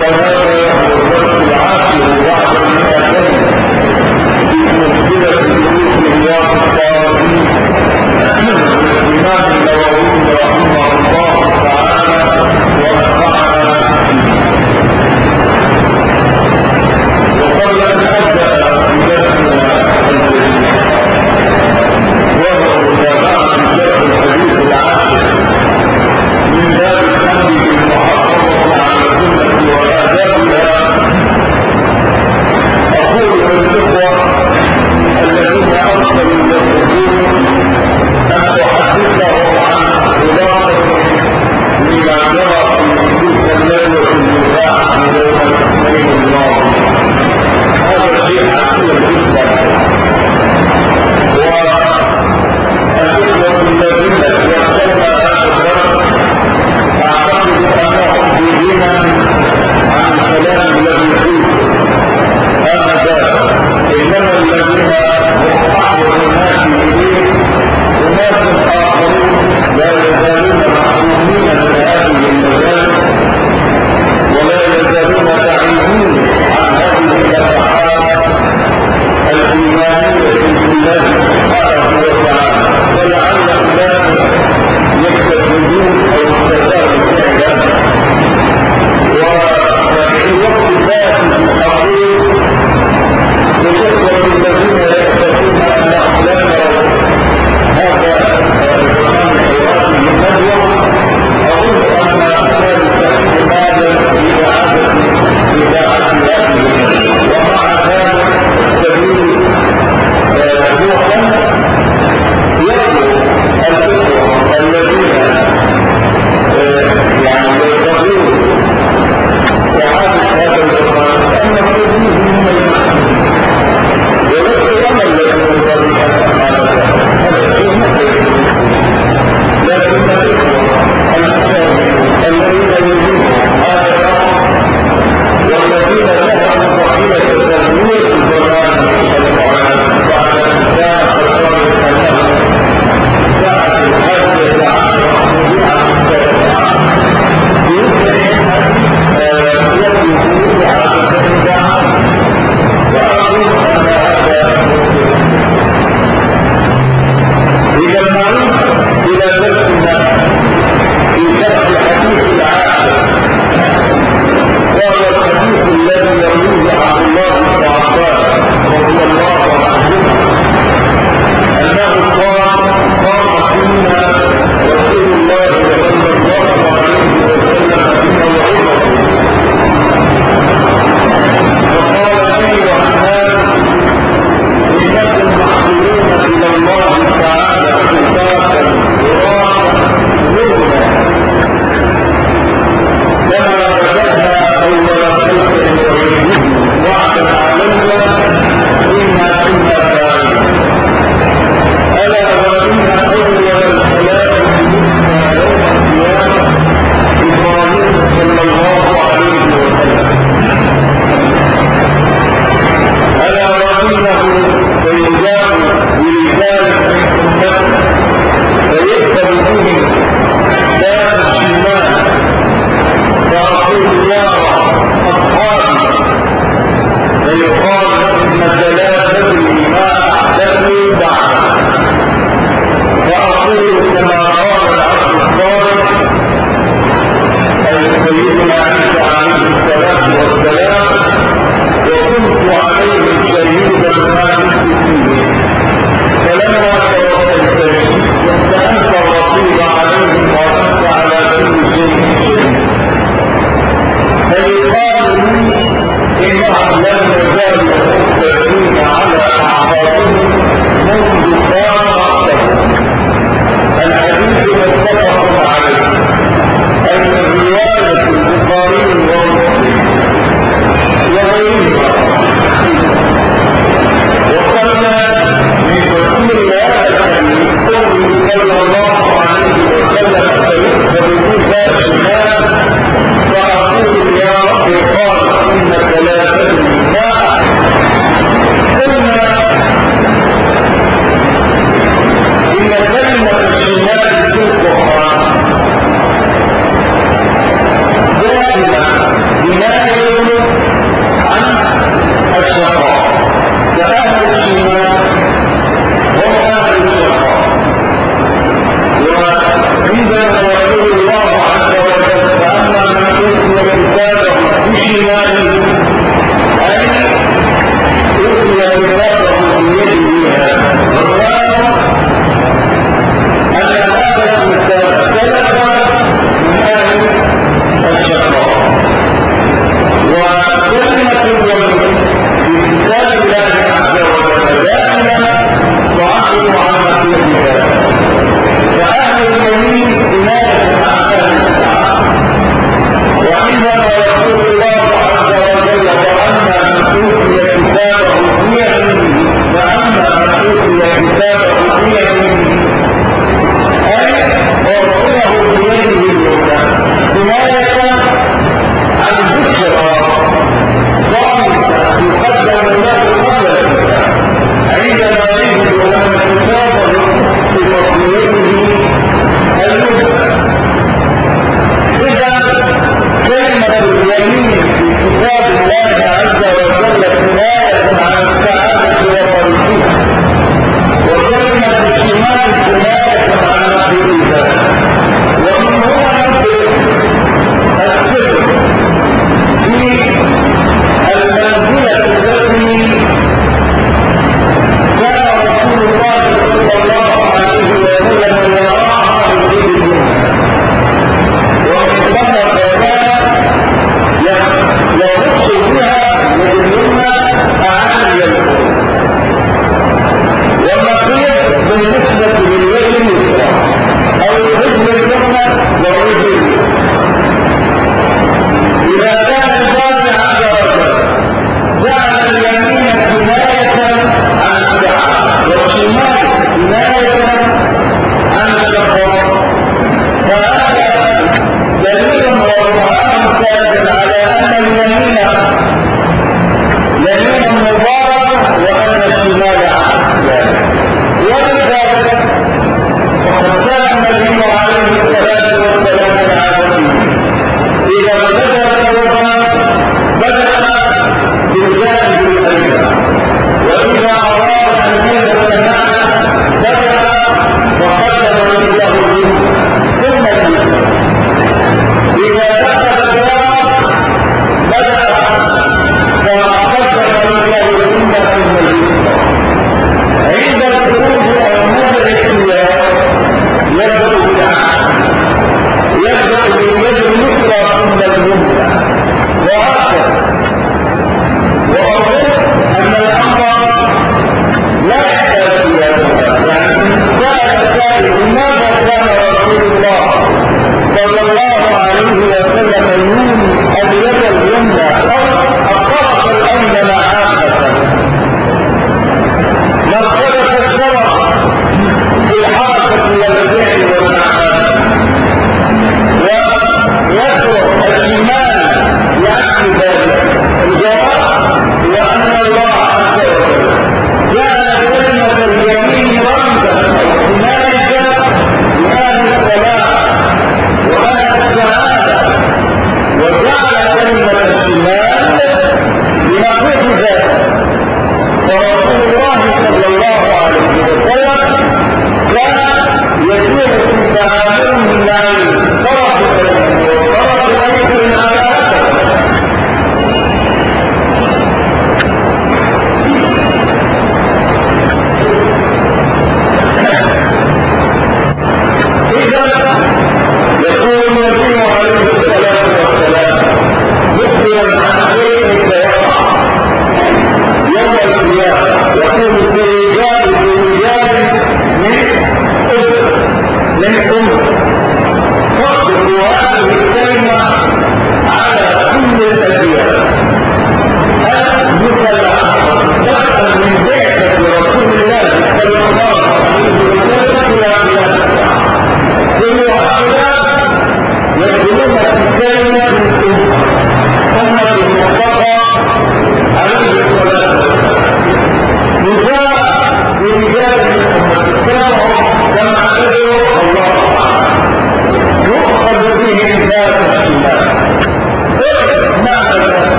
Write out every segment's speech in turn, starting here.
وهذا هو الدرس العاشر بعد المئتين في سلسلة دروس رياض الصالحين للإمام النووي رحمه الله تعالى ونفعنا به. وقبل أن أبدأ بدرسنا الجديد وهو متابعة شرح الحديث العاشر من باب الأمر بالمحافظة على السنة والآداب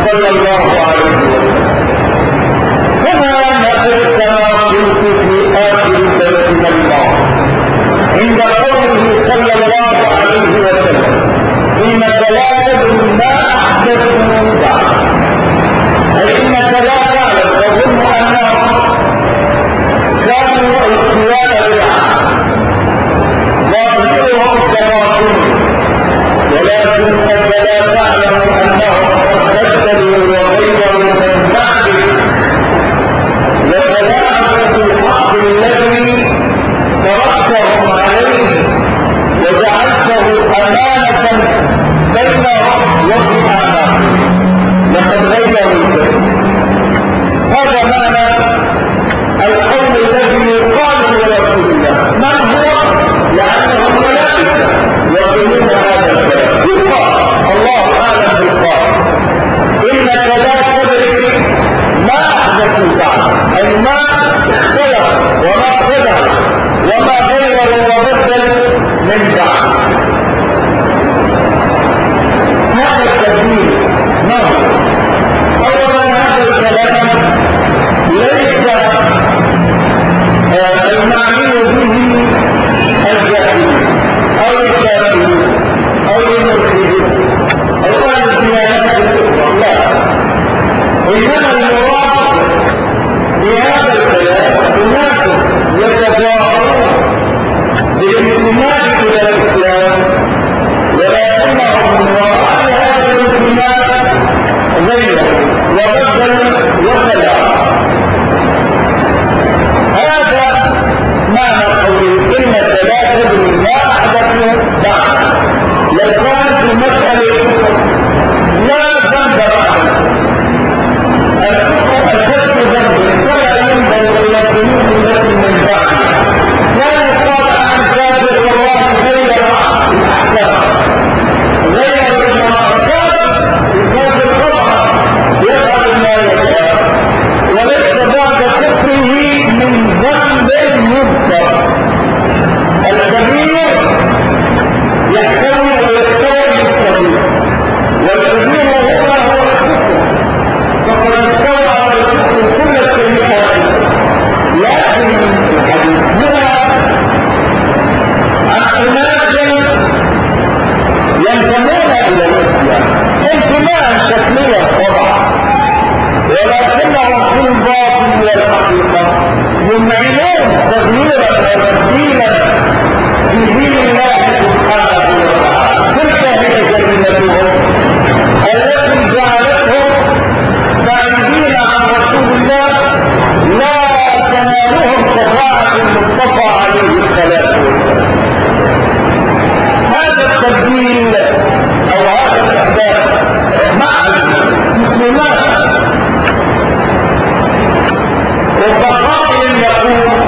صلى الله عليه وسلم. كما نقول كما قلت في آخر درسنا الماضي عند قوله صلى الله عليه وسلم إنك لا تدري ما أحدثوا بعد، فإنك لا تعلم تظن أنهم كانوا اختيار بدعة ظاهرهم كباطنهم، ولكنك لا تعلم أنهم قد بدلوا وغيروا من بعدك وتلاعبوا بالحق الذي تركتهم عليه وجعلته أمانة بينهم وسبحانه لقد غيروا الكلمة. هذا معنى القول الذي يقال لرسول الله. ما هو؟ لأنهم ملائكة يقولون هذا الكلام يقال، الله أعلم بالقائل إنك لا تدري ما أحدثوا بعد، أي ما اختلف وما خلف وما غير وبدل من بعد. هذا التدبير ما هو؟ أولا هذا الكلام ليس المعني به الجاهلين أو الكافرين أو الملحدين أو الديانات الأخرى، لا، إنما المراد بهذا الكلام أناس يتظاهرون بالانتماء إلى الإسلام ولكنهم من وراء هذا الانتماء غيره وبدل وخلع. هذا معنى قوله إنك لا تدري ما أحدثوا بعد. لو كانت المسألة لا ذنب بعد أشد ذنب فلا ينبغي إلى الذنوب التي من بعد. لا يقال عن كافر والله غير الأحكام غير المعركات الكافر طبعا يفعل ما يشاء وليس بعد كفره من ذنب يذكر. الكبير يحتوي ويستوي الكبير والكبير هو الكفر، فقد استوى على الكفر كل السيئات. لكن الحديث هنا عن أناس ينتمون إلى الإسلام انتماء شكليا طبعا، ولكنهم في الباطن والحقيقة يمعنون تغييرا وتبديلا في دين الله سبحانه وتعالى. تلك هي جنتهم التي جعلتهم بعيدين عن رسول الله لا تنالهم شفاعة المصطفى عليه الصلاة والسلام. هذا التبديل أو هذا الإحداث مع المسلمات وقائل يقول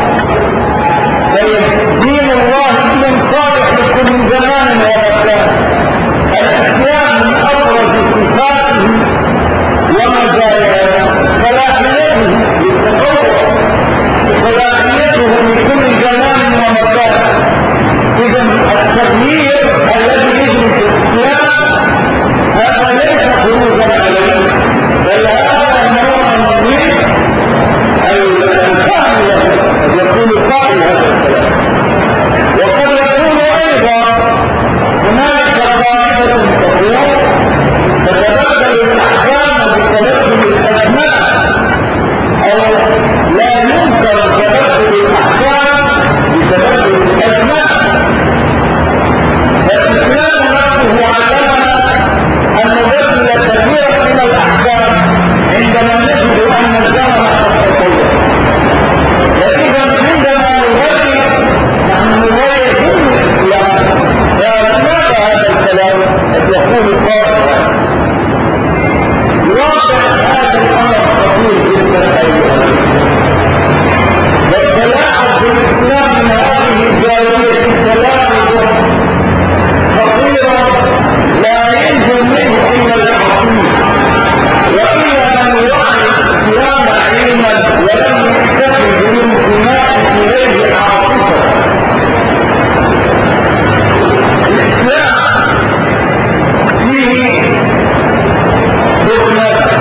دين الله دين صالح لكل زمان ومكان. الإسلام من أبرز صفاته ومزاياه صلاحيته للتطور وصلاحيته لكل زمان ومكان. إذا التغيير الذي يجري في الإسلام هذا ليس خروجا عليه، بل هذا نوع من الفهم قد يكون قائل هذا الكلام. وقد يكون أيضا هناك قاعدة تقول تتبدل الأحكام بتبدل الأسماء، أو لا ينكر تبدل الأحكام بتبدل الأسماء. فالإسلام نفسه علمنا أن نبدل كثيرا من الأحكام عندما نجد أن الزمن قد تطور. وإذا عندما نغير نحن نغير كل الإسلام. فلماذا هذا الكلام قد يكون قائلا؟ واقع هذا الأمر خطير جدا أيها والتلاعب بالإسلام من هذه الجاهلية تلاعب خطيرا لا ينزل منه إلا العظيم. وإلا من يعي الإسلام علما ولم يكتفي بالانتماء إليه العاطفة. الإسلام فيه ركنان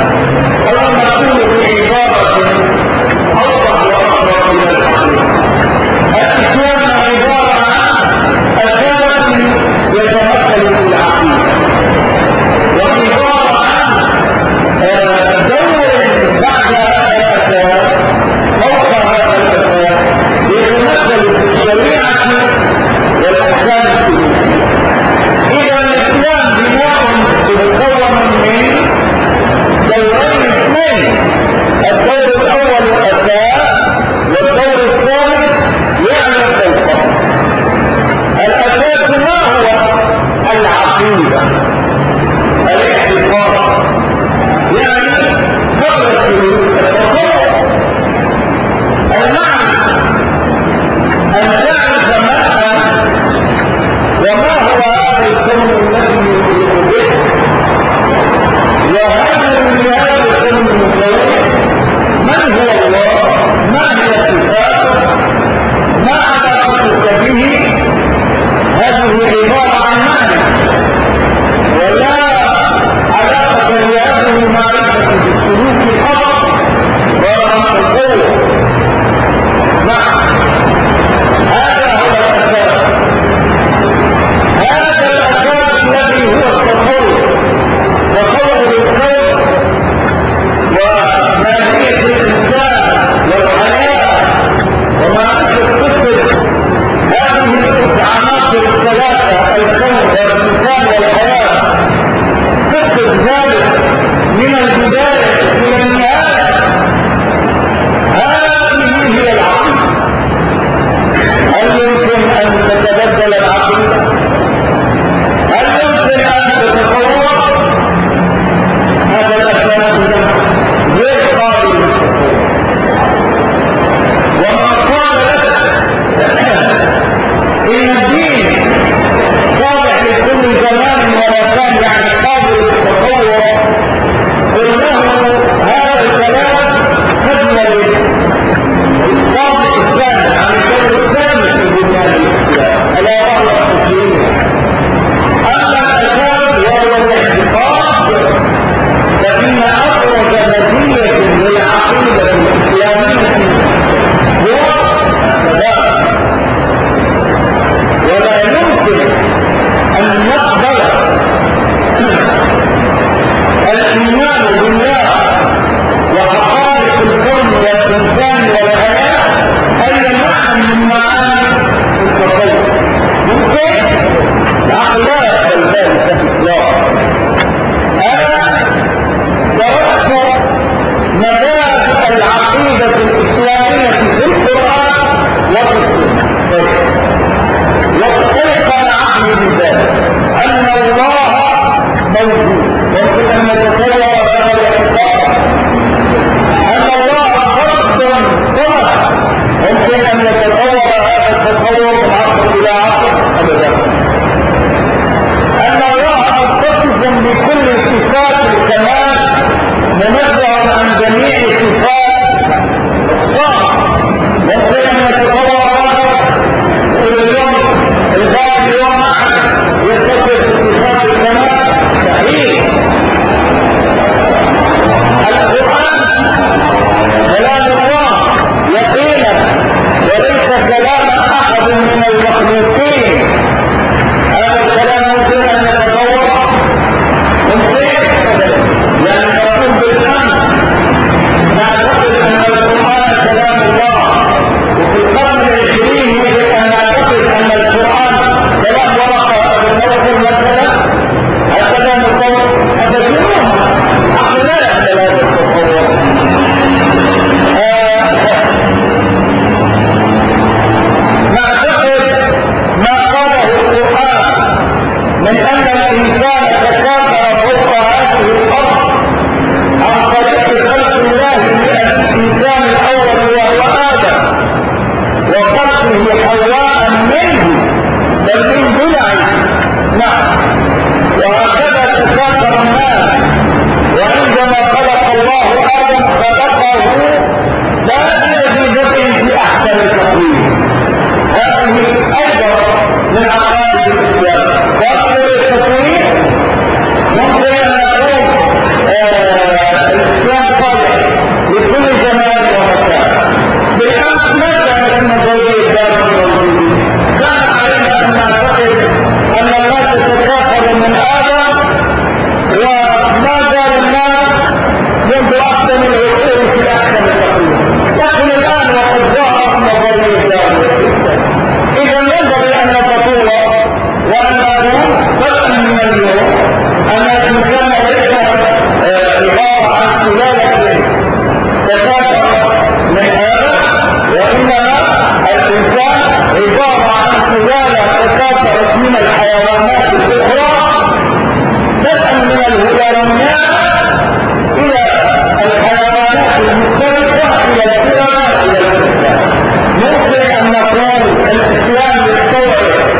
إلى الفرق إلى الإسلام. ممكن أن نقول الإسلام يتطور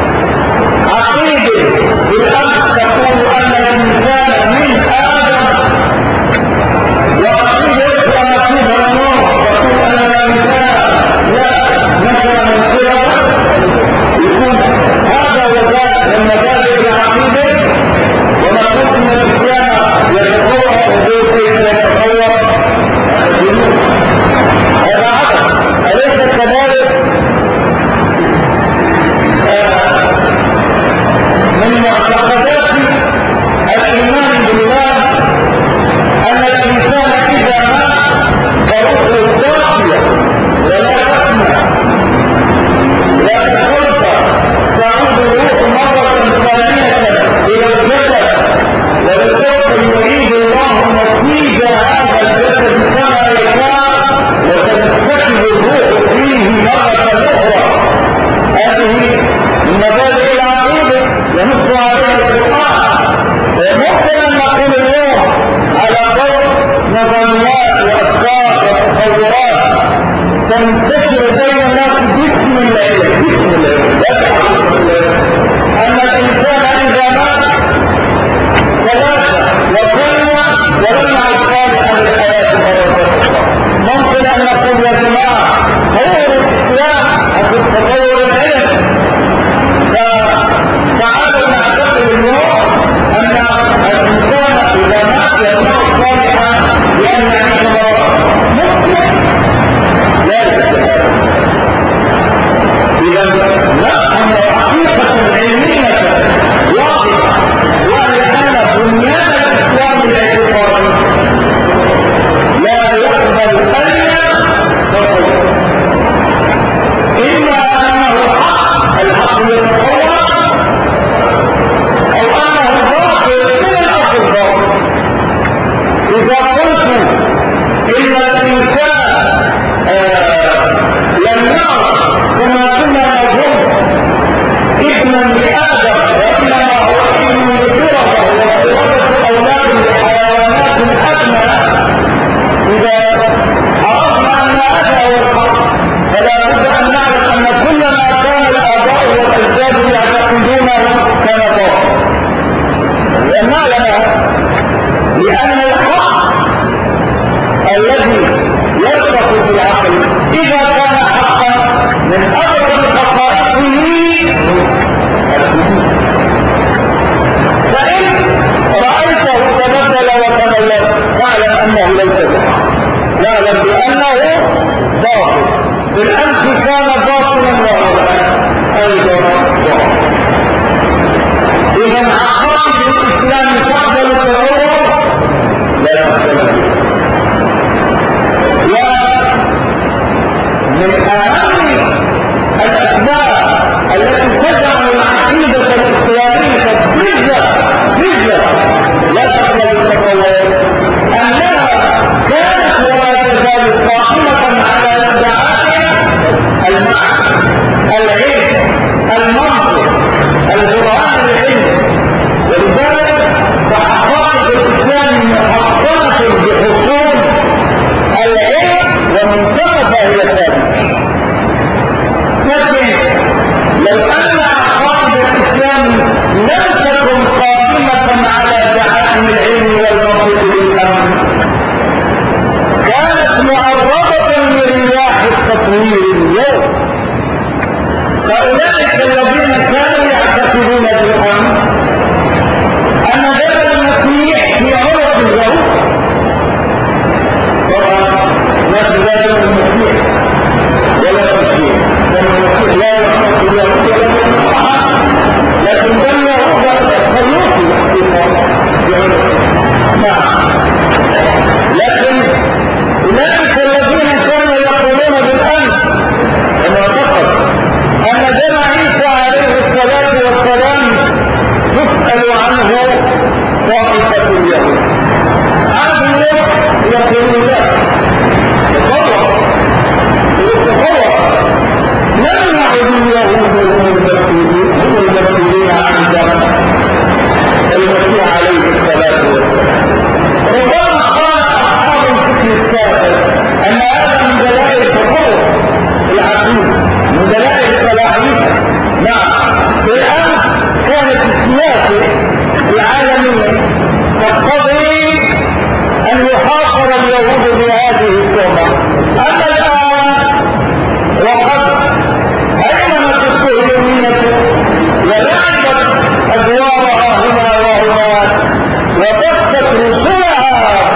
عقيدة بالأمس تقول أن الإنسان من آدم، وعقيدة كما فيها النور تقول أن الإنسان لا نشأ من فرق. يكون هذا وذاك من مبادئ العقيدة، ونقول أن الإسلام يتطور وكيف يتطور. هذا عدد أليس كذلك؟ من معتقدات الإيمان بالله أن الإنسان إذا مات فروحه باقية ولا تفنى لا تتوفى، تعود الروح مرة ثانية إلى الجسد، ولسوف يعيد الله نتيجة هذا الجسد كما يشاء وتنتشر الروح فيه مرة أخرى. هذه من مبادئ العقيدة ينص عليها القرآن. وممكن أن نقول اليوم على قول نظريات وأفكار وتصورات تنتشر بين الناس باسم الله أن الإنسان إذا مات ثلاثة وثانية ولم يعد صالحا للحياة مرة أخرى. ممكن أن نقول يا جماعة هو الإسلام في التطور العلمي، فتعالوا نعتقد اليوم أن الإنسان إذا مات يكون صالحا لأن يعيش مرة. ممكن لا يستطيع. إذا نفهم حقيقة علمية واضحة، وهي أن بنيان الإسلام الاعتقادي لا يقبل أي تطور، إما أنه حق الحق يتطور أو أنه باطل من الأصل باطل. إذا قلت إن الإنسان لم يعرف كما كنا نظن ابنا لآدم وإنما هو ابن لفرضه والفرضة أولاد لحيوانات أدنى، إذا عرفنا أن هذا هو الحق فلا بد أن نعلم أن كل ما كان الآباء والأجداد يعتقدونه كان باطلا. نعلم لأن الحق الذي يرتقي بالعقل إذا كان حقا من أبرز خصائصه فإن رأيته تبدل وتغير فاعلم أنه ليس بحق، واعلم بأنه باطل. بالأمس كان باطلا وهو أيضا باطل. إذا عقائد الإسلام تقبل التطور لا تقبل. ومن أهم الأسباب التي تجعل العقيدة الإسلامية بذة لا تقبل التطور أنها كانت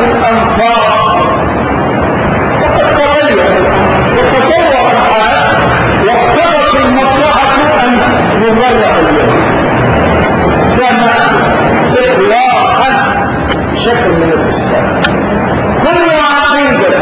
الأنصار فقد تغير وتطور الحال واقتضت المصلحة أن نغير اليوم كما إطلاقا شكل من الإسلام كل عقيدة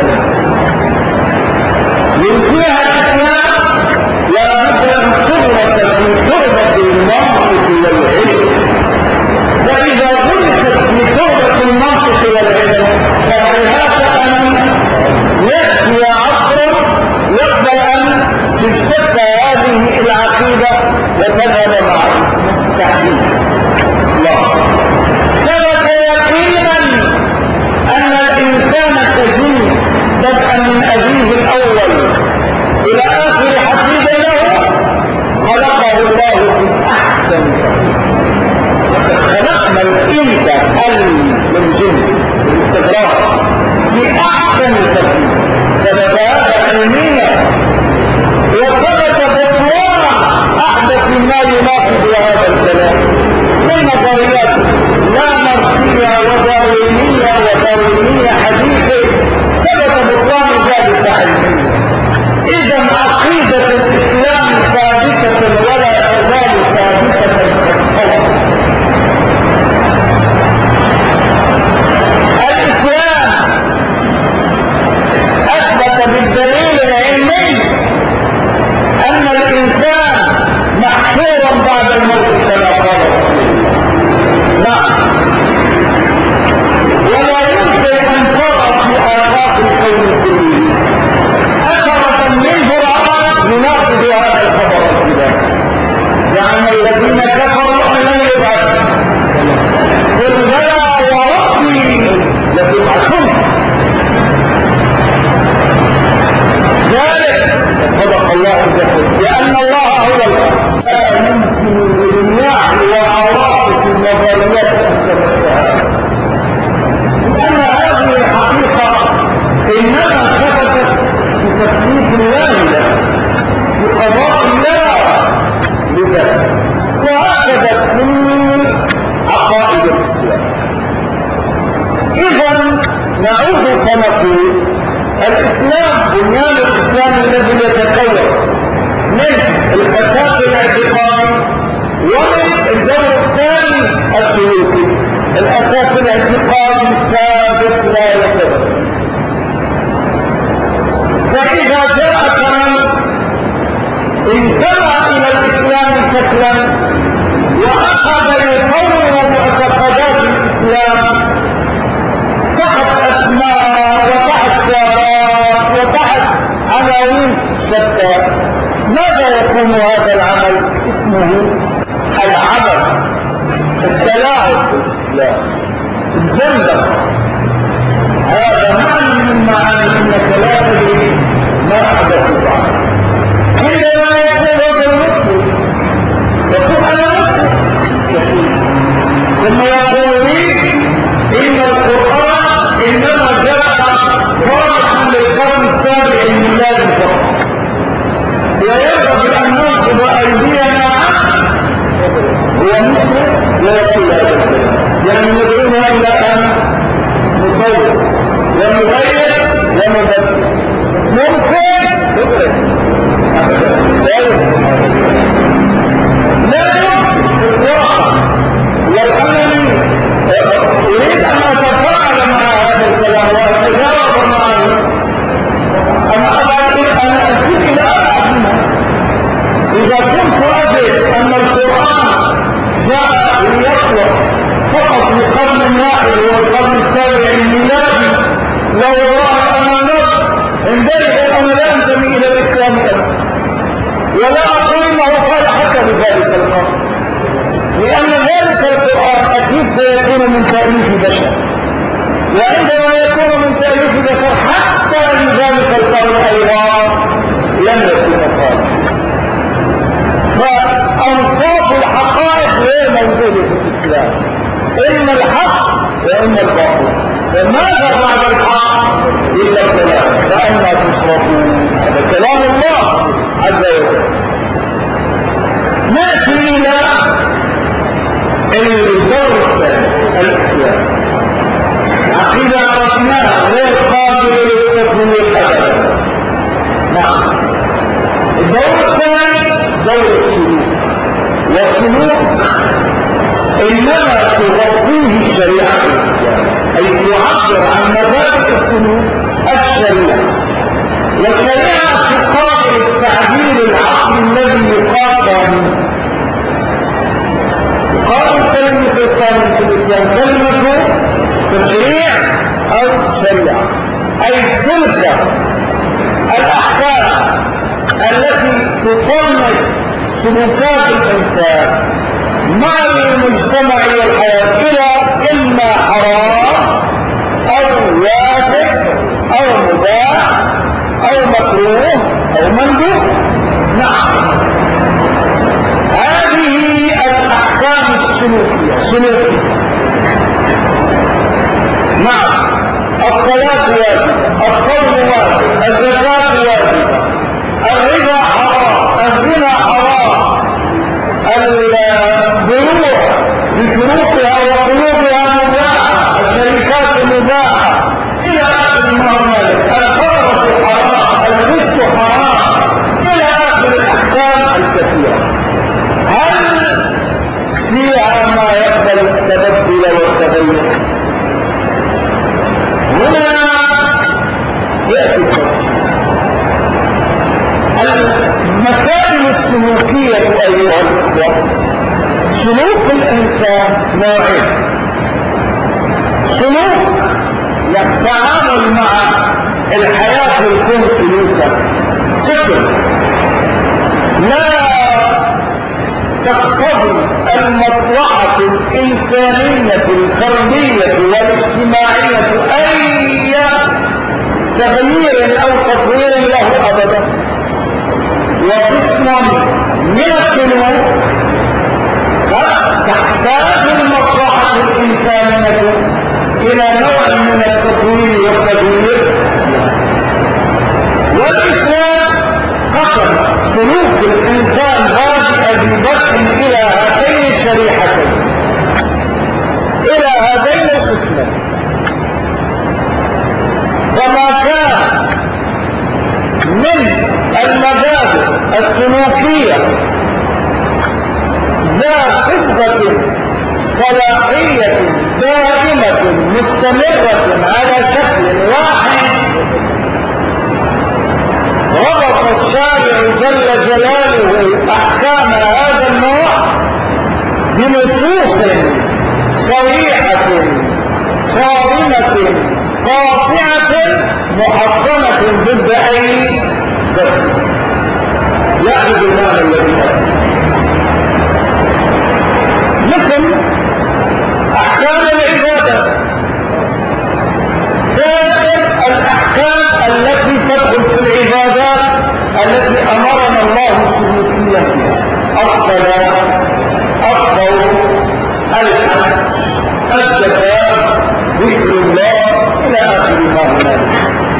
يلقيها الإسلام لابد أن تغرس في تربة المنطق والعلم وإذا غرست في تربة المنطق والعلم فهيهات أن يأتي عصر يقبل أن تشتت هذه العقيدة وتذهب معه مستحيل لا ثبت يقينا أن الإنسان كجن بدءا من أبيه الأول إلى آخر حفيد له خلقه الله في أحسن تقويم وقد خلقنا الإنس للجن بالاستقرار في أحسن تقويم ثبت هذا علميا وثبت بطلان أحدث ما يناقض هذا الكلام من نظريات لا مرسية وداروينية حديثة ثبت بطلان ذلك علميا إذا عقيدة الإسلام ثابتة ولا تزال ثابتة كالصلاة الإسلام أثبت بالدليل العلمي أن الإنسان محشورا بعد الموت كما قال نعم ولا يمكن أن ترى في آفاق الكون كله أثرة منه رأى يناقض هذا الخبر الكبير يعني الذين كفروا أن لن يبعثوا قل بلى وربي لتبعثن ذلك صدق الله الجحيم لأن الله هو لا يمكن للنعم والعواطف النظريات أن تمسها لأن هذه الحقيقة إنما ثبتت بتكليف الله له بقضاء الله بذلك وهكذا كل عقائد الإسلام إذا نعود فنقول الإسلام بنيان الإسلام الذي يتكون من الأساس الاعتقادي ومن الدور الثاني السلوكي الأساس الاعتقادي ثابت لا يتبدل فإذا جاء كمان انتبه إلى الإسلام شكلا وأخذ يطور معتقدات الإسلام تحت أسماء وتحت شعارات وتحت عناوين شتى ماذا يكون هذا العمل؟ اسمه العمل التلاعب بالإسلام الزندقة هذا معنى من معاني انك لا تدري ما احدث بعد عندما يقول رجل مسلم يقول انا مسلم ثم يقول لي ان القران انما جاء صالحا للقرن السابع الميلادي فقط ويجب ان ننصب ايدينا هو مسلم ويقول هذا الكلام يعني ندعوها الى ان نصور ونغير ونبدل ممكن لا يمكن اطلاقا لو انني اريد ان اتفاعل مع هذا الكلام واتجاوب معه انا اتيت الى احدنا اذا كنت اجد ان القران جاء ليخلق فقط لقرن واحد والقرن السابع الميلادي لو والله انا نص اندرج انا لا انتمي الى الاسلام ولا اقول انه قال حتى بذلك القرن لان ذلك القران اكيد سيكون من تاليف بشر وعندما يكون من تاليف بشر حتى لذلك القرن ايضا لم يكن قال فانصاف الحقائق غير موجوده في الاسلام اما الحق واما الباطل وماذا بعد الحق الا الكلام فانا تصرفون هذا كلام الله عز وجل ناتي الى الدور الثاني الاسلام عقيده السلوك الشريعة، والشريعة تقابل التعبير العقلي الذي يقابل منه. يقابل كلمة القانون في الإسلام كلمة تشريع أو شريعة، أي تلك الأحكام التي تصنف سلوكات الإنسان مع المجتمع والحياة إلى إما حرام أو واجب أو مباح أو مكروه أو مندوب. نعم، هذه الأحكام السلوكية. نعم، الصلاة واجبة، الصوم واجب، الزكاة واجبة، الربا حرام، الزنا حرام، البيوع بشروطها وقيودها مباحة، الشركات مباحة إلى آخر ما هنالك، الخمرة حرام، الغش حرام، إلى آخر الأحكام الكثيرة. هل فيها ما يقبل التبدل والتغير؟ هنا يأتي التفصيل. المسائل السلوكية أيها الأخوة، سلوك الإنسان نوعين: سلوك يتعامل مع الحياة ويكون سلوكا فكر لا تقتضي المصلحة الإنسانية الفردية والاجتماعية أي تغيير أو تطوير له أبدا، وقسم من السلوك قد تحتاج المصلحة الإنسانية إلى نوع من التطوير والتغيير. والإسلام قسم سلوك الإنسان هذه بكر إلى هاتين الشريحتين، إلى هذين القسمين. فما كان من المبادئ السلوكية ذات صبغة صلاحية دائمة مستمرة على شكل واحد، ربط الشارع جل جلاله أحكام هذا النوع بنصوص صريحة صارمة قاطعة محصنة ضد أي ذنب يأخذ المعنى الذي أتى، مثل أحكام العبادة، سائر الأحكام التي تدخل في العبادات التي أمرنا الله سلوكيا فيها: الصلاة، الصوم، الحج، الزكاة، ذكر الله، إلى آخر ما هنالك.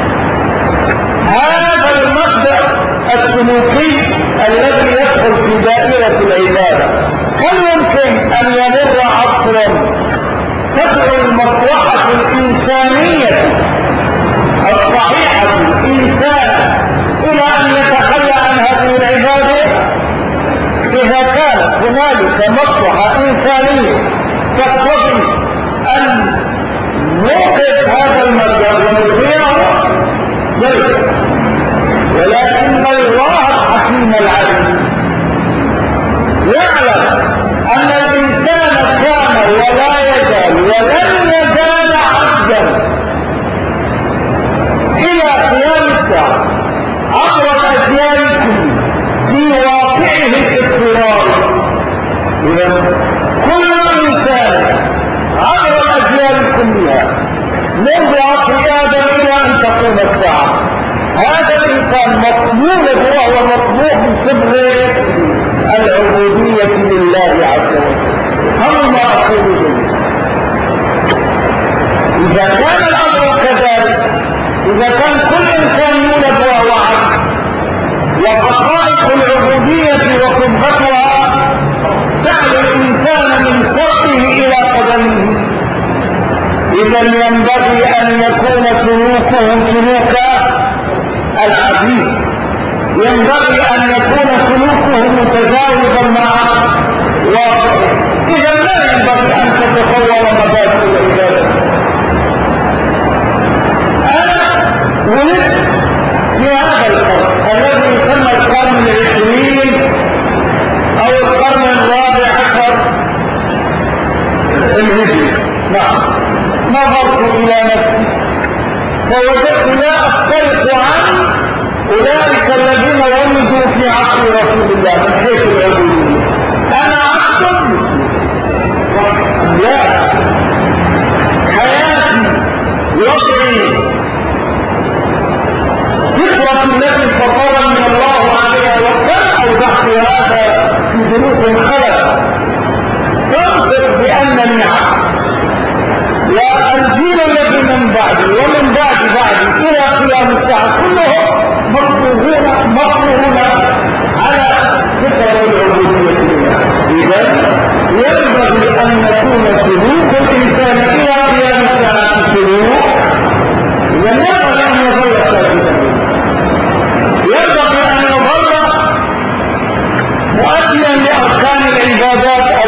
هذا المبدأ السلوكي الذي يدخل في دائرة العبادة هل يمكن أن يمر عصرا تدعو المصلحة الإنسانية الصحيحة الإنسان إلى أن يتخلى عن هذه العبادة؟ إذا كانت هنالك مصلحة إنسانية تقتضي أن نوقف هذا المبدأ ونلغيه نلغيه، ولكن الله الحكيم العليم يعلم أن الإنسان كان ولا يزال ولن يزال عبدا إلى قيام الساعة عبر الأجيال كلها في واقعه الاضطراري. إذا كل إنسان عبر الأجيال كلها منذ عصر آدم إلى أن تقوم الساعة، هذا الإنسان مطلوب وهو مطلوب بصبغة العبودية لله عز وجل. هم ما أقول جيد. إذا كان الأمر كذلك، إذا كان كل إنسان يولد وهو عبد وحقائق العبودية وصبغتها تعلو الإنسان من فرقه إلى قدمه، إذا ينبغي أن يكون سلوكه سلوك العبيد، ينبغي أن يكون سلوكه متجاوزا مع واقعه. إذا لا ينبغي أن تتطور مبادئ العبادة. فوجدت لا أختلف عن أولئك الذين ولدوا في عصر رسول الله من حيث العبودية. أنا عبد لا حياتي وضعي فكرة التي فطرني الله عليها وكان أوضحت هذا في دروس خلق تنطق بأنني عبد، والجيل الذي من بعدي ومن بعدي إلى قيام الساعة كلهم مطلوبون على فكرة العبودية لله. إذا ينبغي أن يكون سلوك الإنسان إلى قيام الساعة سلوك ينبغي أن يظل ساكتا، ينبغي أن يظل مؤديا لأركان العبادات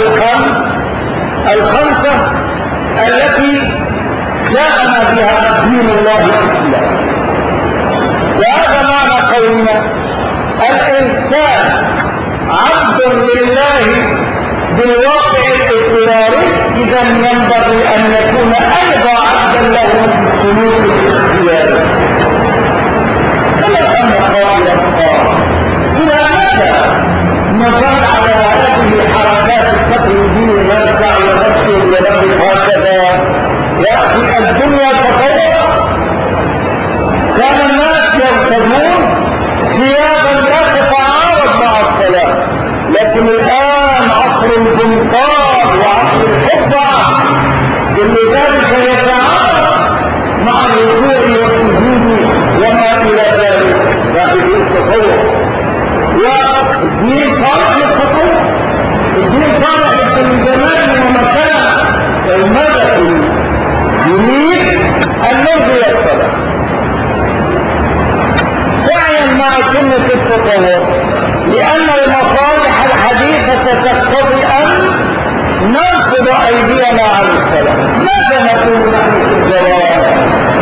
الخمسة التي جاءنا بها دين الله الإسلام. وهذا معنى قولنا الإنسان عبد لله بالواقع الاضطراري، إذا ينبغي أن يكون أيضا عبدا له في السلوك الاختياري. كما أن قائلا قال إلى متى نظر على هذه الحركات التقليدية نرجع ونفسه ونقف هكذا؟ يا أخي الدنيا تطور، كان الناس يرتدون ثيابا لا تتعارض مع الصلاة، لكن الآن عصر البنطال وعصر الحفة كل ذلك يتعارض مع الركوع والسجود وما إلى ذلك. ذلك التطور والدين صالح للتطور، الدين صالح من زمان ومكان. المدى يريد أن ننزل الصلاة سعيا مع سنة التطور، لأن المصالح الحديثة تقتضي أن ننقض أيدينا عن الصلاة. ماذا نقول نحن في الجواب؟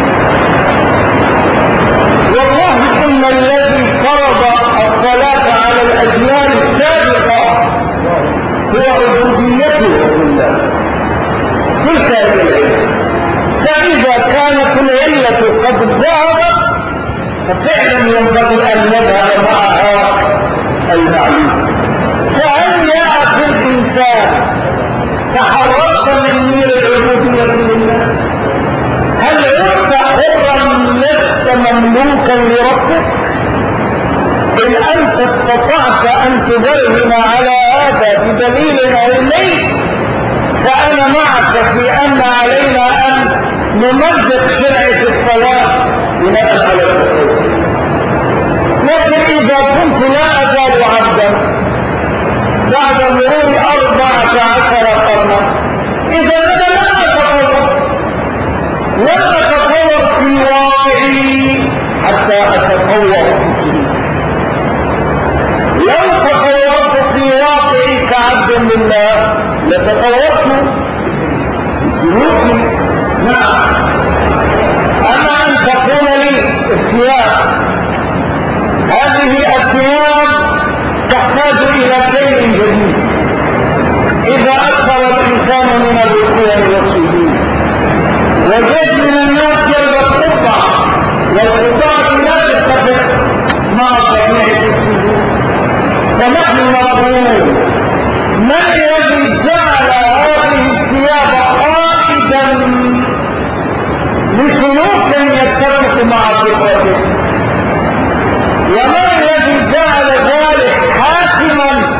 والله إن الذي فرض الصلاة على الأجيال السابقة هو عبوديته لله، تلك هي العلة. فإذا كانت العلة قد ذهبت ففعلا ينبغي أن نذهب معها المعلوم. فهل يا أخي الإنسان تحررت من نير العبودية لله؟ هل عدت حرا لست مملوكا لربك؟ إن أنت استطعت أن تبرهن على هذا بدليل علمي فأنا معك في أن علينا أن نمزق شرعة الصلاة بناء على التطور. لكن إذا كنت لا أزال عبدا بعد مرور 14 قرنا، إذا أنا لن أتطور في واقعي حتى أتطور في سلوكي. لو تطورت في واقعي كعبد لله لتطورت في سلوكي. نعم، أما أن تقول لي الثياب، هذه الثياب تحتاج إلى شيء جديد. إذا أكثر الإنسان من الركوع والسجود وجد من الناس يلبس قطعة، والقطعة لا تتفق مع طبيعة السجود، فنحن نقول من الذي جعل هذه الثياب قائدا لسلوك يتفق مع فطرته؟ ومن الذي جعل ذلك حاكما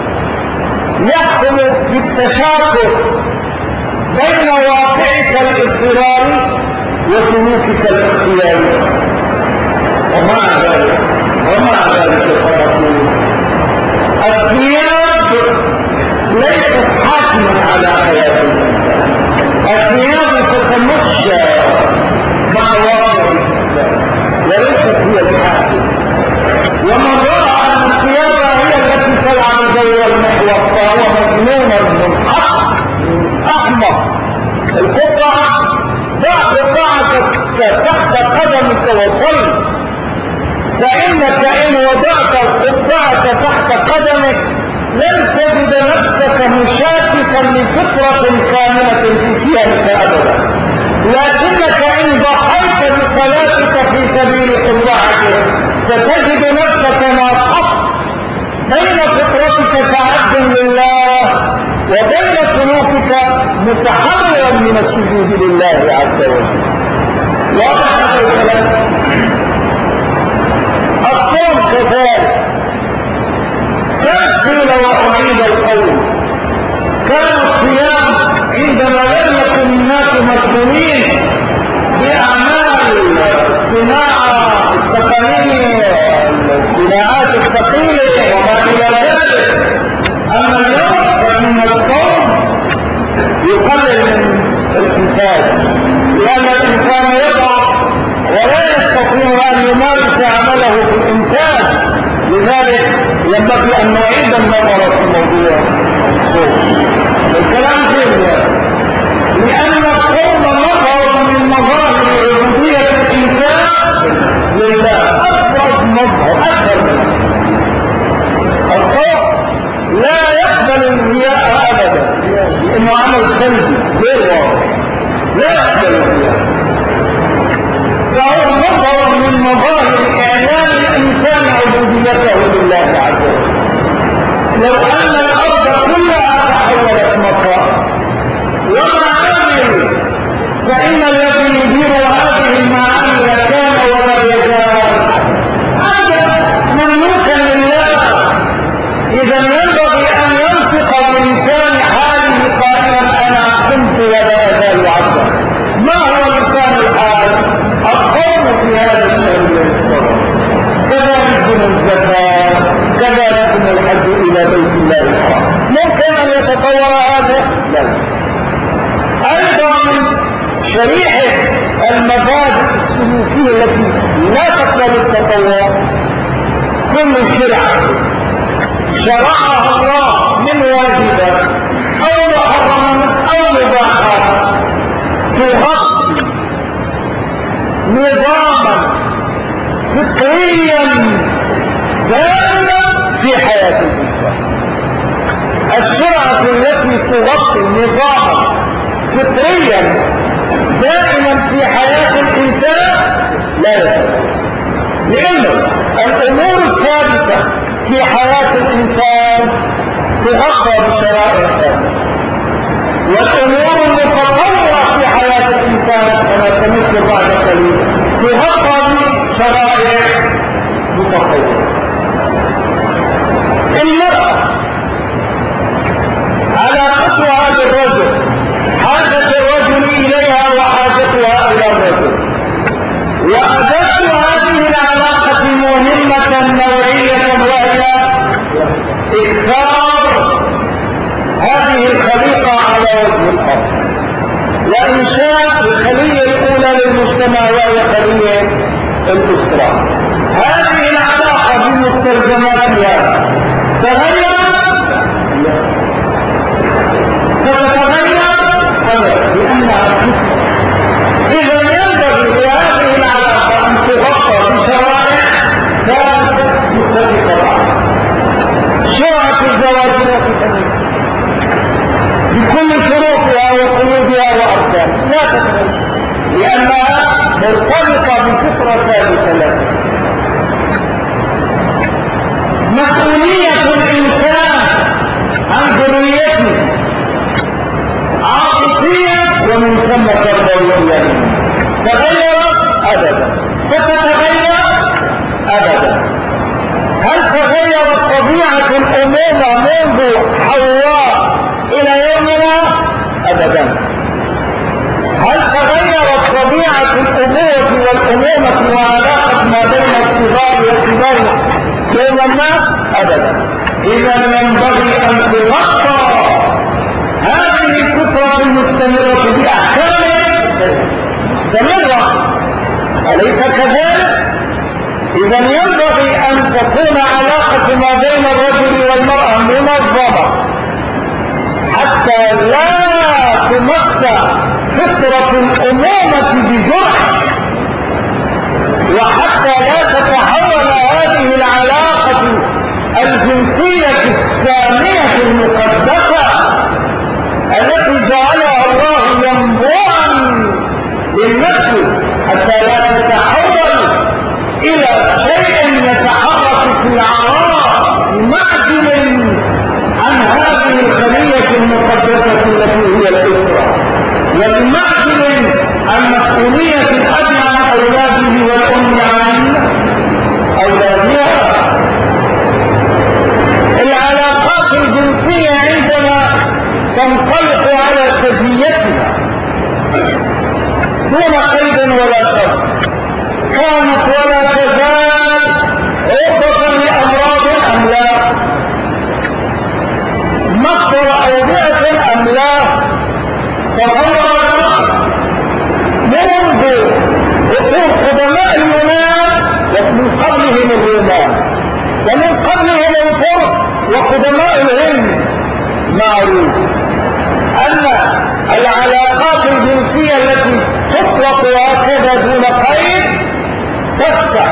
يحكم بالتشاكل بين واقعك الاضطراري وسلوكك الاختياري؟ ومع ذلك الثياب ليست حاكما على حياة الإنسان. الثياب تتمشى مع واقع الإنسان وليست هي الحاكم. ومن رأى أن الثياب هي التي تلعب دور المحور فهو مجنون منحق أحمق. القطعة ضع قطعتك تحت قدمك وصل، فإنك إن وضعت القطعة تحت قدمك لن تجد نفسك مشاككا لفطرة كاملة في ثيابك أبدا. لكنك إن ضحيت بصلاة متحررا من السجود لله عز وجل. واضح هذا الكلام؟ الصوم كذلك كان قيل وأعيد القول كان الصيام عندما لم يكن الناس مشغولين بأعمال صناعة التقنية الصناعات الثقيلة وما إلى ذلك. أما اليوم فإن الصوم يقلل من الإنتاج لأن الإنسان يضعف ولا يستطيع أن يمارس عمله في الإنتاج. لذلك ينبغي أن نعيد النظر في موضوع الصوم. الكلام فيه لأن الصوم مظهر من مظاهر عبودية الإنسان لله، أفضل مظهر أكثر منه. الصوم لا يقبل الرياء أبدا لأنه عمل سلبي غير واضح، لا يقبل الرياء، فهو مظهر من مظاهر إعلان الإنسان عبوديته لله عز وجل. لو أن الأرض كلها تحولت مقام ومعامل فإن الذي يدير هذه المعامل كان ولا يزال هذا مملوكا لله. إذا ينبغي أن ينطق بلسان حاله قائلا أنا كنت ولا أزال عبدا. ما هو لسان الحال؟ الصوم في هذا الشهر كذلك الزكاة كذلك الحج إلى بيت الله الحرام. ممكن أن يتطور هذا؟ لا. أيضا من شريحة المبادئ السلوكية التي لا تقبل التطور كل شرعة شرعها الله من واجبات أو محرمات أو مباحات تغطي نظاما فطريا دائما في حياة الإنسان. الشرعة التي تغطي نظاما فطريا دائما في حياة الإنسان لا يزال، لأنه الأمور الثابتة في حياة الإنسان تغطى بشرائع ثابتة، والأمور المتطورة في حياة الإنسان كما سمعت بعد قليل تغطى بشرائع متطورة. المرأة علاقتها بالرجل، حاجة الرجل إليها وحاجتها إلى الرجل، وأدت هذه العلاقة مهمة نوعية وهي إكثار هذه الخليقة على وجه الأرض وإنشاء الخلية الأولى للمجتمع وهي خلية الأسرة. هذه العلاقة بمستلزماتها تغيرت ستتغير أبدا لأنها فكرة. إذا ينبغي لهذه العلاقة أن تغطى بشرائع ثابتة متفقة. شرعة الزواج لا تتغير بكل شروطها وقيودها وأركانها، لا تتغير لأنها مرتبطة بفطرة ثابتة لها. مسؤولية الإنسان عن ذريته عاطفية ومن ثم تربوية تغيرت أبدا، ستتغير أبدا. هل تغيرت طبيعة الأمومة منذ حواء إلى يومنا؟ أبدا. هل تغيرت طبيعة الأبوة والأمومة وعلاقة ما بين الصغار والكبار بين الناس؟ أبدا. إذا ينبغي أن تغطى هذه الفطرة المستمرة بأحكام مستمرة، أليس كذلك؟ إذا ينبغي أن تكون علاقة ما بين الرجل والمرأة منظمة حتى لا تمس فطرة الأمومة بجرح، وحتى لا تتحول هذه العلاقة الجنسية السامية المقدسة التي جعلها الله ينبوعا للنفس حتى لا تتحول إلى شيء يتحرك في العراء معزل عن هذه الخلية المقدسة التي هي الأسرة، والمعزل عن مسؤولية الأب عن أولاده والأم عن أولادها. العلاقات الجنسية عندما تنطلق على سجيتها دون قيد ولا شرط كانت ولا تزال عقبة لأمراض أم لا، مصدر أوبئة أم لا، تطور منذ عصور قدماء اليونان ومن قبلهم الرومان ومن قبلهم الفرس وقدماء الهند. معروف أن العلاقات الجنسية التي تطلق هكذا دون قيد تفتح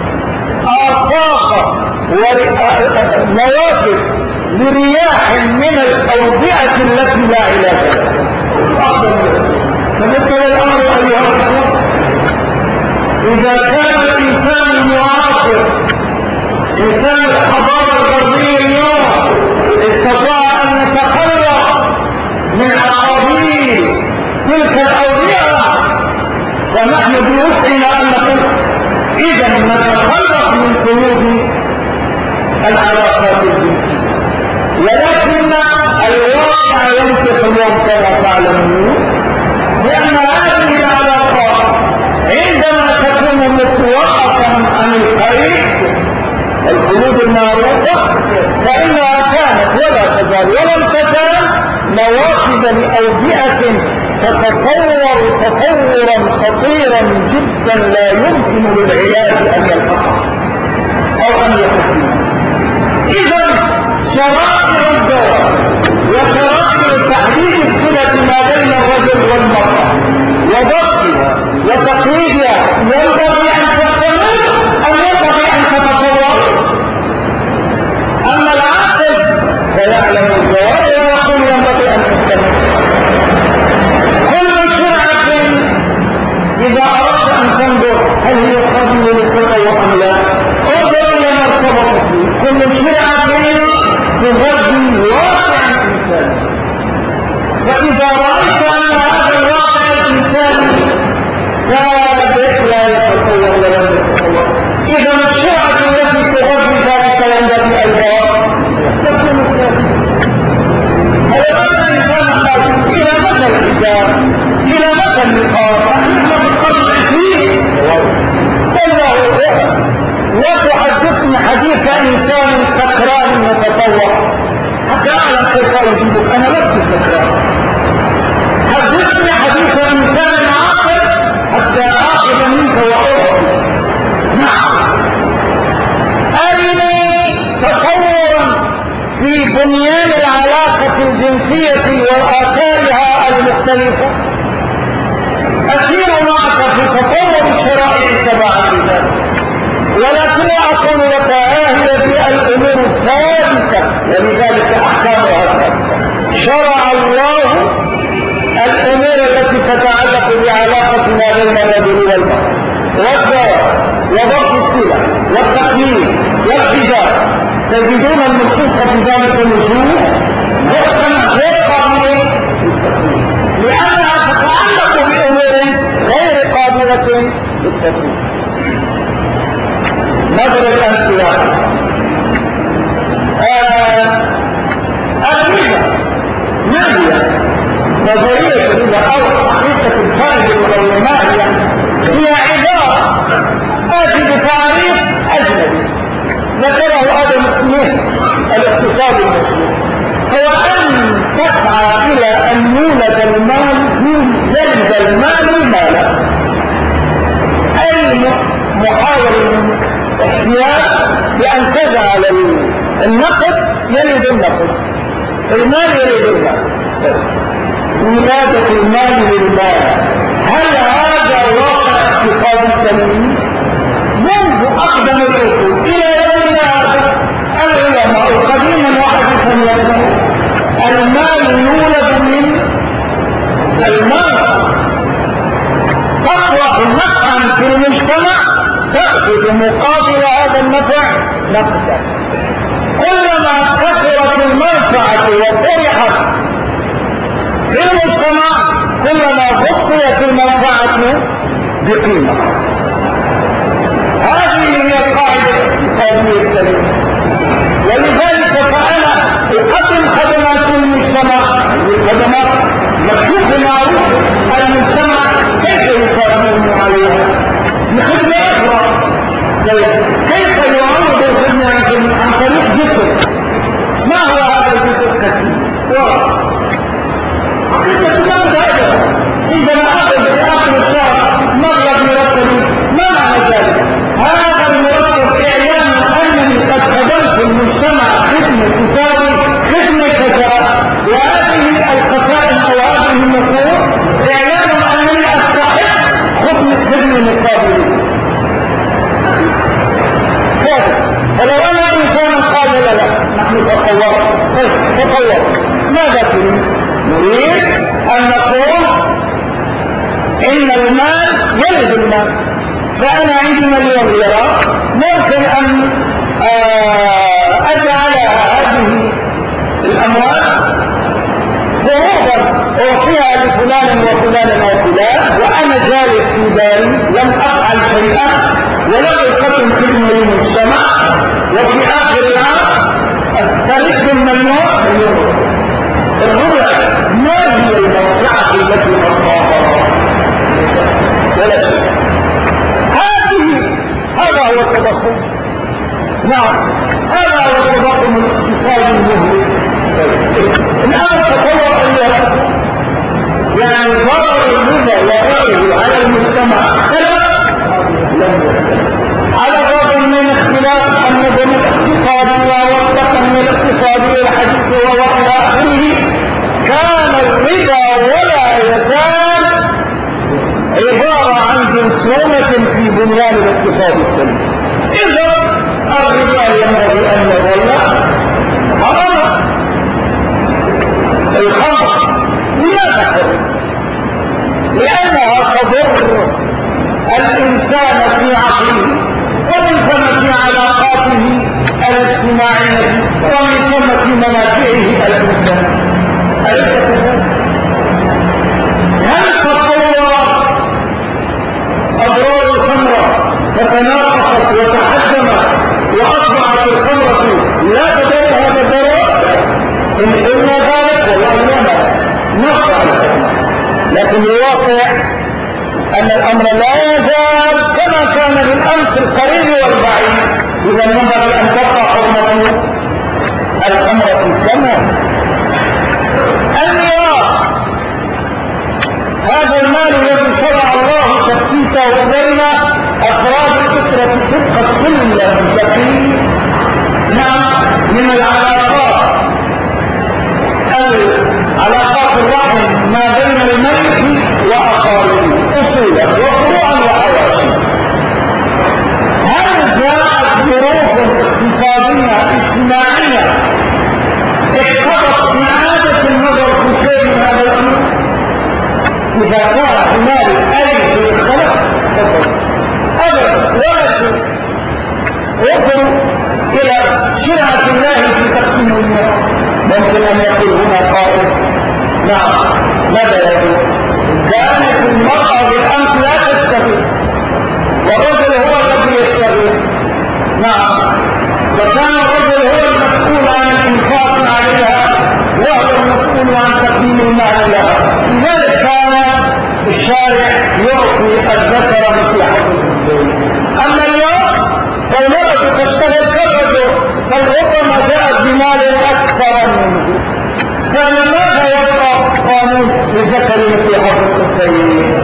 آفاق ونوافذ لرياح من الأوبئة التي لا علاج لها. فمثل الأمر أيها الأخوة، إذا كان الإنسان المعاصر إنسان الحضارة الغربية اليوم استطاع أن يتخلص من عقابيل تلك الأوبئة، فنحن بوسعنا أن نقول إذا نتخلص من قيود العلاقات الجنسية. ولكن الواقع ينطق اليوم كما تعلمون، لأن هذه العلاقات عندما تكون مطلقة عن القيد القيود المعروفة فإنها كانت ولا تزال ولم تزال نواقض لأوبئة تتطور تطورا خطيرا جدا لا يمكن للعلاج أن يلحقها أو أن يحكمها. إذا شرائع الزواج وشرائع تحديد الصلة ما بين الرجل والمرأة وضبطها وتقييدها ينبغي أن تستمر أم ينبغي أن تتطور؟ أما العاقل فيعلم الزواج ويقول ينبغي أن تستمر. كل شرعة إذا أردت أن تنظر هل هي قابلة للتطور أم لا انظر إلى ما ارتبط فيه. كل شرعة تغذي واقع الإنسان، فإذا رأيت أن هذا الواقع الإنساني ثابت لا يتطور ولا يتطور، إذا الشرعة التي تغذي ذلك ينبغي الباب تكون ثابتة. هذا الإنسان حاكم إلى مدى الحجاب، إلى مدى النقاط، نحن بالقرن فيه والله لا تحدثني حديث إنسان سكران متطور حتى أعلم كيف أجيبك، أنا لست سكران. حدثني حديث إنسان عاقل حتى آخذ منك وأعطي. نعم، أرني تطورا في بنيان العلاقة الجنسية وآثارها المختلفة، أسير معك في تطور الشرائع تبع ذلك، ولكن أقول لك هذه الأمور الثابتة ولذلك أحكامها. شرع الله الأمور التي تتعلق بعلاقة ما بين الرجل والمرأة والزواج وضبط الصلة والتقليد والحجاب، تجدون النصوص في ذلك النصوص غير قابلة لأنها تتعلق بأمور غير قابلة للتطبيق. نظر الأمثلة الربا ما هي نظرية الربا أو حقيقة الفائدة والمالية؟ هي عبارة آتي بتعريف أجنبي ذكره آدم سميث الاقتصاد المسلم، هو أن تسعى إلى أن يولد المال مالا، أي محاولة احتياج بأن تجعل النقد يلد النقد، المال يلد المال، ولادة المال للمال. هل هذا واقع اقتصادي سليم؟ منذ أقدم العصور إلى يومنا هذا العلماء قديما وحديثا يقولون المال يولد من المال، تقوى نفعا في المجتمع تأخذ مقابل هذا النفع نقدا. كلما كثرت المنفعة وطرحت في المجتمع كلما غطيت المنفعة بقيمة. هذه هي القاعدة الاقتصادية السليمة. ولذلك فأنا أقدم خدمات المجتمع، الخدمات مكشوف معروف المجتمع كيف يقدم عليها بخدمة أخرى. كيف يعرض الخدمة عن طريق جسر؟ ما هو هذا الجسر الكثير؟ حقيقة الأمر هذا عندما أخذ في آخر الشهر مبلغ مرتب، ما معنى ذلك؟ هذا المرتب إعلان أنني قد خدمت المجتمع خدمة تساوي خدمة كذا، وهذه الخسائر أو هذه النقود إعلان أنني أستحق خدمة مقابلة. فلو أنا إنسان قال لا نحن تطور ماذا تريد؟ نريد أن نقول إن المال يلد المال. فأنا عندي مليون ليرة، ممكن أن أجعل هذه الأموال قروضا أعطيها لفلان وفلان وفلان، وأنا جالس في داري لم أفعل شيئا ولم أقدم خدمة للمجتمع، وفي آخر العام أسترد مليون. الربع ما هي المنفعة التي أطلعها؟ ولا شيء. هذا هو التضخم. نعم، هذا هو التضخم الاقتصادي المهلك. الآن تطور أيها، يعني ضرر الربا وغيره على المجتمع لم يختلف، على الرغم من اختلاف النظم الاقتصادية والتقنية الاقتصادية الحديثة وإلى آخره. كان الربا ولا يزال عبارة عن جرثومة في بنيان الاقتصاد السليم. إذا الربا ينبغي أن يظل حراما. الخمر لماذا حرم؟ لأنها تضر الإنسان في عقله، ومن ثم في علاقاته الاجتماعية، ومن ثم في منافعه الإنسان. هل تطور أضرار الخمرة فتناقصت وتحجمت وأصبحت الخمرة لا تضر هذا الضرر؟ إن قلنا ذلك والله لا نص على الخمرة، لكن الواقع أن الأمر لا يزال كما كان بالأمس القريب والبعيد. إذا ينبغي أن تبقى حرمة الخمرة كما الميراث. هذا المال الذي شرع الله تخصيصه بين أفراد الأسرة تبقى السلة التي من علاقات الرحم ما بين الملك وأقاربه أصولا وفروعا وحواشي. هل جاءت ظروف اقتصادية اجتماعية اقتضت إعادة النظر في شيء من هذا الأمر؟ إذا كان هنالك أي شيء اختلف أبدا ولا شيء. انظروا إلى شرعة الله في تقسيم الميراث. ممكن أن يقول هنا قائل نعم ماذا يقول؟ كانت المرأة بالأمس لا تستغل والرجل هو الذي يستغل. نعم، وكان الرجل هو المسؤول عن الإنفاق عليها وهو المسؤول عن تقديم المال لها. لذلك كان الشارع يعطي الذكر مثل حظ الأنثيين. أما اليوم فالمرأة تشتغل كالرجل، فربما جاءت بمال أكثر منه. فلماذا يبقى قانون للذكر مثل حظ الأنثيين؟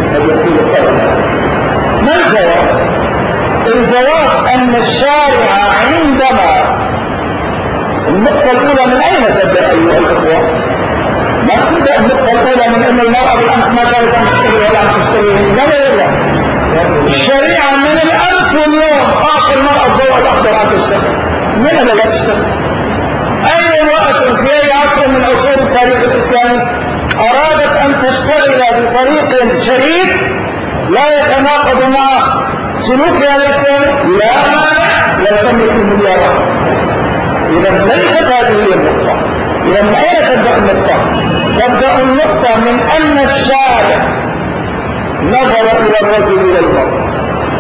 ما الجواب؟ الجواب أن الشارع عندما النقطة الأولى من أين تبدأ أيها الأخوة؟ ما تبدأ النقطة الأولى من أن المرأة بالأمس ما كانت أن تشتري ولا أن تشتري. لا الشريعة من الأمس واليوم آخر مرأة الضوء الأخضر أن تشتري. من أنا لا تشتري؟ أي امرأة في أي عصر من عصور التاريخ الإسلامي أرادت أن تشتغل بطريق شريف لا يتناقض مع سلوكها الإسلامي لا مانع لا تملك المليارات. إذا ليست هذه هي النقطة. إذا من أين تبدأ النقطة؟ تبدأ النقطة من أن الشارع نظر إلى الرجل والمرأة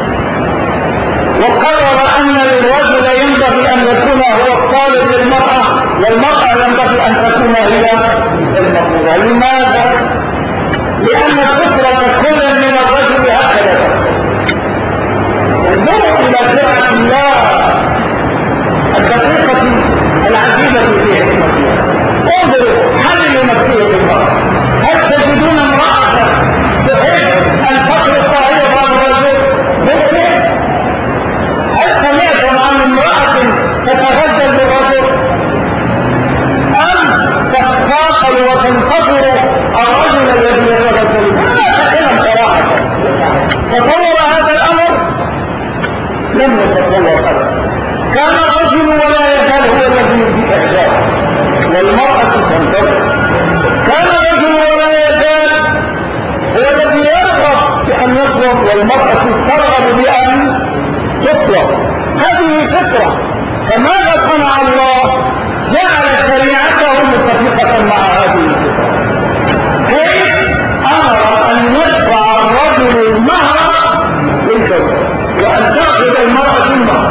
وقرر أن الرجل ينبغي أن يكون هو الطالب للمرأة والمرأة ينبغي أن تكون هي المطلوبة. لماذا؟ لأن فطرة كل من الرجل هكذا. انظروا إلى سرعة الله الدقيقة العجيبة في حكمتها. انظروا هل لمسيرة المرأة هل تجدون امرأة تحب أن تخلق طائرة الرجل بالكيف؟ هل سمعتم عن امرأة تتغزل بالرجل أم تتفاقل وتنتظر الرجل الذي يتغزل؟ لا تكلم صراحة. تطور هذا الأمر؟ لم يتطور أبدا. كان الرجل ولا يزال هو الذي يجيء إحداثه والمرأة تنتظر. كان الرجل ولا يزال هو الذي يرغب بأن يطلب والمرأة ترغب بأن تطلب. هذه فطرة. فماذا صنع الله؟ جعل شريعته متفقة مع هذه الفطرة. كيف؟ أمر أن يدفع الرجل المهر للزوج وأن تأخذ المرأة المهر.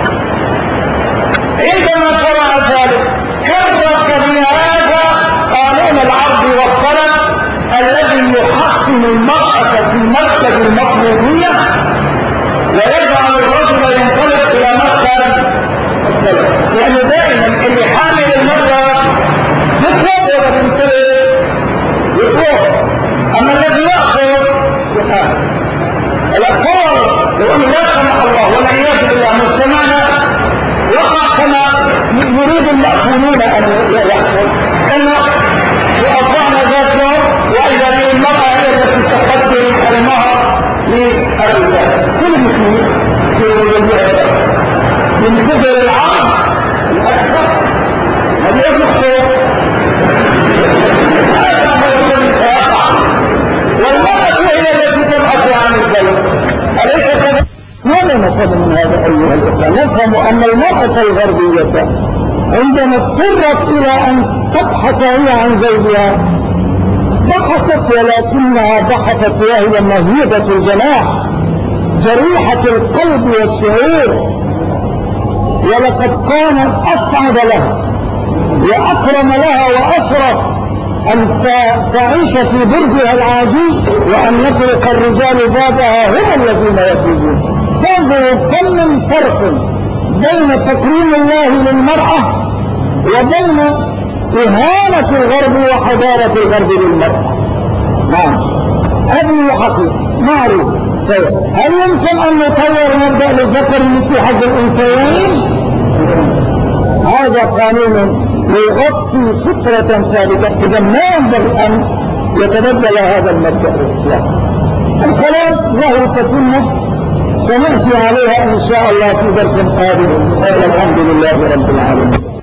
عندما شرع ذلك كرر بهذا قانون العرض والطلب الذي يحصن المرأة في مركز المطلوبية ويجعل الرجل ينطلق إلى مركز الطلب. لأنه دائما اللي حامل المرأة يطلب ولا تنطلق يطلب، أما الذي يأخذ يحامل. الأطفال يقول لا سمح الله والعياذ بالله مجتمعنا وقع كما يريد المأخونون أن يحصل أنه يقطعنا ذات يوم وإذا به المرأة هي التي تقدم المهر للرجال. كل المسلمين من قبل العرض الأكثر هذا يخلق هذا هو الذي سيقع والمرأة هي التي تبحث عن الزوج. أليس كذلك؟ ماذا نفهم من هذا أيها الإخوة؟ نفهم أن المرأة الغربية عندما اضطرت إلى أن تبحث هي عن زوجها بحثت، ولكنها بحثت وهي مهيبة الجناح جريحة القلب والشعور، ولقد كان أسعد لها وأكرم لها وأشرف أن تعيش في برجها العاجي وأن يطرق الرجال بابها هم الذين يفوزون. فانظروا كم من فرق بين تكريم الله للمرأة وبين إهانة الغرب وحضارة الغرب للمرأة. نعم هذه حقيقة معروف. هل يمكن أن نطور مبدأ للذكر مثل حظ الأنثيين؟ هذا قانون يغطي فطرة ثابتة، إذا ما ينبغي أن يتبدل هذا المبدأ الإطلاق. الكلام له تتمة سنأتي عليها إن شاء الله في درس قادم. الحمد لله رب العالمين.